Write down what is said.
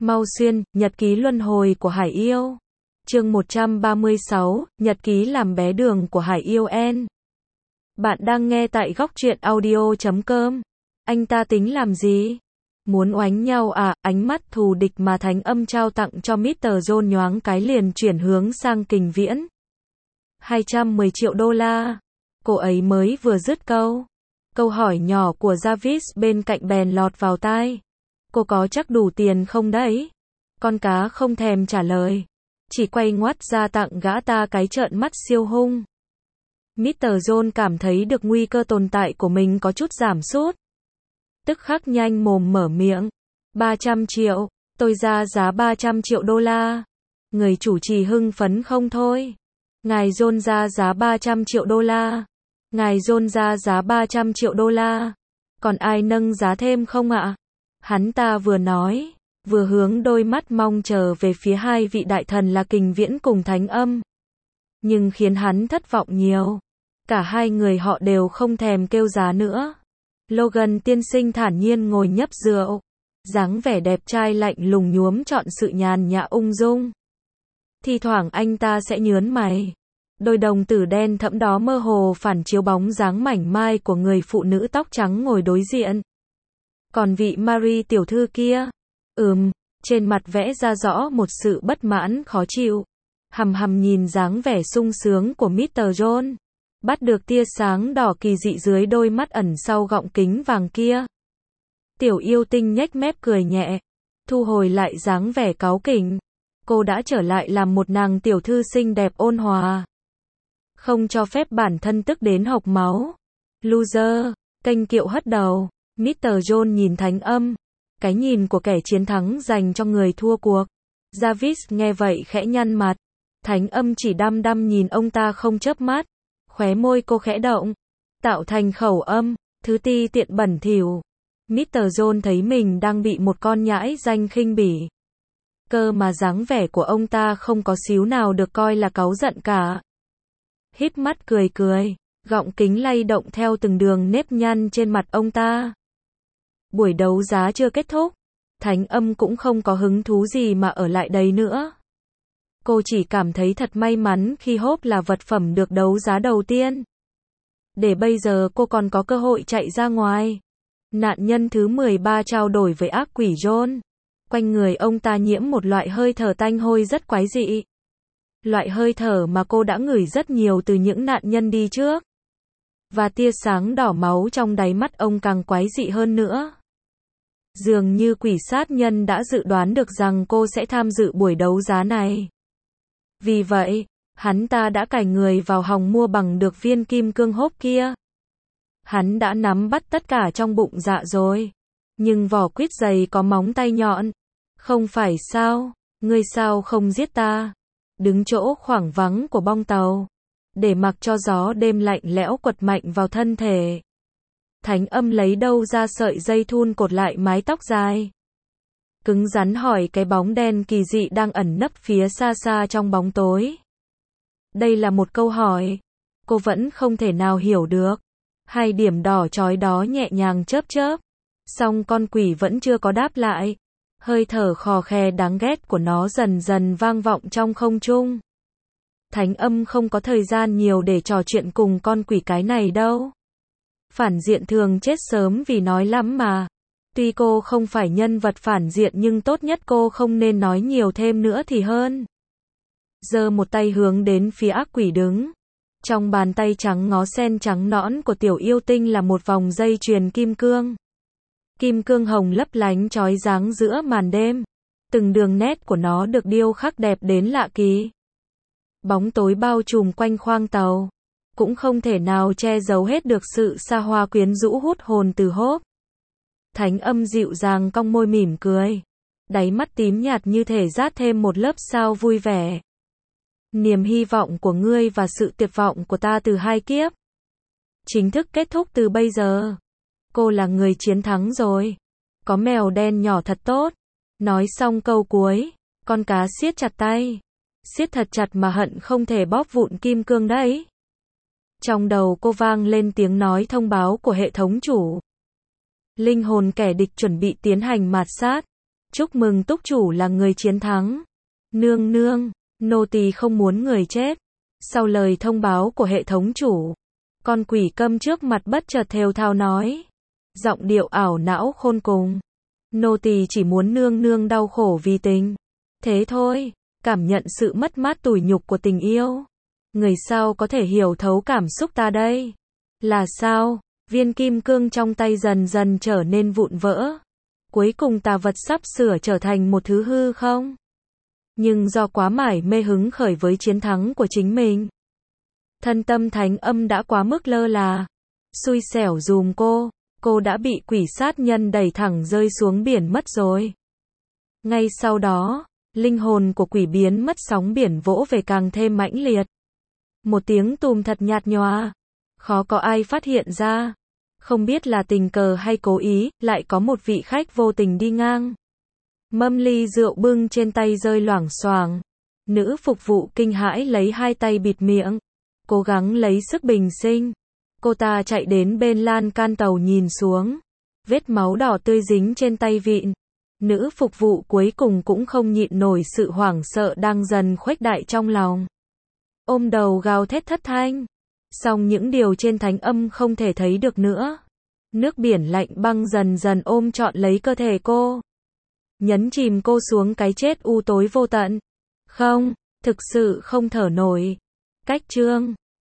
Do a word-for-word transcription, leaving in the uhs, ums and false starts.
Mau Xuyên, Nhật ký luân hồi của Hải Yêu. Chương một trăm ba mươi sáu, Nhật ký làm bé đường của Hải Yêu N. Bạn đang nghe tại góc truyện audio chấm com. Anh ta tính làm gì? Muốn oánh nhau à? Ánh mắt thù địch mà Thánh Âm trao tặng cho mít tơ John nhoáng cái liền chuyển hướng sang Kình Viễn. hai trăm mười triệu đô la. Cô ấy mới vừa dứt câu. Câu hỏi nhỏ của Jarvis bên cạnh bèn lọt vào tai. Cô có chắc đủ tiền không đấy? Con cá không thèm trả lời. Chỉ quay ngoắt ra tặng gã ta cái trợn mắt siêu hung. mít tơ John cảm thấy được nguy cơ tồn tại của mình có chút giảm sút. Tức khắc nhanh mồm mở miệng. ba trăm triệu, tôi ra giá ba trăm triệu đô la. Người chủ trì hưng phấn không thôi. Ngài John ra giá ba trăm triệu đô la. Ngài John ra giá ba trăm triệu đô la. Còn ai nâng giá thêm không ạ? Hắn ta vừa nói, vừa hướng đôi mắt mong chờ về phía hai vị đại thần là Kình Viễn cùng Thánh Âm. Nhưng khiến hắn thất vọng nhiều. Cả hai người họ đều không thèm kêu giá nữa. Logan tiên sinh thản nhiên ngồi nhấp rượu. Dáng vẻ đẹp trai lạnh lùng nhuốm trọn sự nhàn nhã ung dung. Thi thoảng anh ta sẽ nhớn mày. Đôi đồng tử đen thẫm đó mơ hồ phản chiếu bóng dáng mảnh mai của người phụ nữ tóc trắng ngồi đối diện. Còn vị Marie tiểu thư kia, ừm, trên mặt vẽ ra rõ một sự bất mãn khó chịu. Hằm hằm nhìn dáng vẻ sung sướng của mít tơ John, bắt được tia sáng đỏ kỳ dị dưới đôi mắt ẩn sau gọng kính vàng kia. Tiểu yêu tinh nhếch mép cười nhẹ, thu hồi lại dáng vẻ cáu kỉnh. Cô đã trở lại làm một nàng tiểu thư xinh đẹp ôn hòa. Không cho phép bản thân tức đến hộc máu. Loser, kênh kiệu hất đầu. mít tơ John nhìn Thánh Âm. Cái nhìn của kẻ chiến thắng dành cho người thua cuộc. Jarvis nghe vậy khẽ nhăn mặt. Thánh Âm chỉ đăm đăm nhìn ông ta không chớp mắt. Khóe môi cô khẽ động. Tạo thành khẩu âm. Thứ ti tiện bẩn thỉu. mít tơ John thấy mình đang bị một con nhãi danh khinh bỉ. Cơ mà dáng vẻ của ông ta không có xíu nào được coi là cáu giận cả. Híp mắt cười cười. Gọng kính lay động theo từng đường nếp nhăn trên mặt ông ta. Buổi đấu giá chưa kết thúc. Thánh Âm cũng không có hứng thú gì mà ở lại đây nữa. Cô chỉ cảm thấy thật may mắn khi hốp là vật phẩm được đấu giá đầu tiên. Để bây giờ cô còn có cơ hội chạy ra ngoài. Nạn nhân thứ mười ba trao đổi với ác quỷ John. Quanh người ông ta nhiễm một loại hơi thở tanh hôi rất quái dị. Loại hơi thở mà cô đã ngửi rất nhiều từ những nạn nhân đi trước. Và tia sáng đỏ máu trong đáy mắt ông càng quái dị hơn nữa. Dường như quỷ sát nhân đã dự đoán được rằng cô sẽ tham dự buổi đấu giá này. Vì vậy, hắn ta đã cài người vào hòng mua bằng được viên kim cương hốp kia. Hắn đã nắm bắt tất cả trong bụng dạ rồi. Nhưng vỏ quýt dày có móng tay nhọn. Không phải sao, ngươi sao không giết ta? Đứng chỗ khoảng vắng của bong tàu. Để mặc cho gió đêm lạnh lẽo quật mạnh vào thân thể. Thánh Âm lấy đâu ra sợi dây thun cột lại mái tóc dài. Cứng rắn hỏi cái bóng đen kỳ dị đang ẩn nấp phía xa xa trong bóng tối. Đây là một câu hỏi. Cô vẫn không thể nào hiểu được. Hai điểm đỏ chói đó nhẹ nhàng chớp chớp. Song con quỷ vẫn chưa có đáp lại. Hơi thở khò khè đáng ghét của nó dần dần vang vọng trong không trung. Thánh Âm không có thời gian nhiều để trò chuyện cùng con quỷ cái này đâu. Phản diện thường chết sớm vì nói lắm mà. Tuy cô không phải nhân vật phản diện nhưng tốt nhất cô không nên nói nhiều thêm nữa thì hơn. Giơ một tay hướng đến phía ác quỷ đứng. Trong bàn tay trắng ngó sen trắng nõn của tiểu yêu tinh là một vòng dây chuyền kim cương. Kim cương hồng lấp lánh chói sáng giữa màn đêm. Từng đường nét của nó được điêu khắc đẹp đến lạ kỳ. Bóng tối bao trùm quanh khoang tàu. Cũng không thể nào che giấu hết được sự xa hoa quyến rũ hút hồn từ hốp. Thánh Âm dịu dàng cong môi mỉm cười. Đáy mắt tím nhạt như thể rát thêm một lớp sao vui vẻ. Niềm hy vọng của ngươi và sự tuyệt vọng của ta từ hai kiếp. Chính thức kết thúc từ bây giờ. Cô là người chiến thắng rồi. Có mèo đen nhỏ thật tốt. Nói xong câu cuối, con cá siết chặt tay. Siết thật chặt mà hận không thể bóp vụn kim cương đấy. Trong đầu cô vang lên tiếng nói thông báo của hệ thống chủ. Linh hồn kẻ địch chuẩn bị tiến hành mạt sát. Chúc mừng túc chủ là người chiến thắng. Nương nương, nô tỳ không muốn người chết. Sau lời thông báo của hệ thống chủ, con quỷ câm trước mặt bất chợt thều thào nói. Giọng điệu ảo não khôn cùng. Nô tỳ chỉ muốn nương nương đau khổ vì tình. Thế thôi, cảm nhận sự mất mát tủi nhục của tình yêu. Người sao có thể hiểu thấu cảm xúc ta đây? Là sao? Viên kim cương trong tay dần dần trở nên vụn vỡ. Cuối cùng tà vật sắp sửa trở thành một thứ hư không? Nhưng do quá mải mê hứng khởi với chiến thắng của chính mình, thân tâm thánh âm đã quá mức lơ là. Xui xẻo dùm cô, cô đã bị quỷ sát nhân đẩy thẳng rơi xuống biển mất rồi. Ngay sau đó, linh hồn của quỷ biến mất, sóng biển vỗ về càng thêm mãnh liệt. Một tiếng tùm thật nhạt nhòa. Khó có ai phát hiện ra. Không biết là tình cờ hay cố ý, lại có một vị khách vô tình đi ngang. Mâm ly rượu bưng trên tay rơi loảng xoảng. Nữ phục vụ kinh hãi lấy hai tay bịt miệng, cố gắng lấy sức bình sinh. Cô ta chạy đến bên lan can tàu nhìn xuống. Vết máu đỏ tươi dính trên tay vịn. Nữ phục vụ cuối cùng cũng không nhịn nổi sự hoảng sợ đang dần khuếch đại trong lòng. Ôm đầu gào thét thất thanh. Song những điều trên thánh âm không thể thấy được nữa. Nước biển lạnh băng dần dần ôm trọn lấy cơ thể cô, nhấn chìm cô xuống cái chết u tối vô tận. Không, thực sự không thở nổi. Cách chương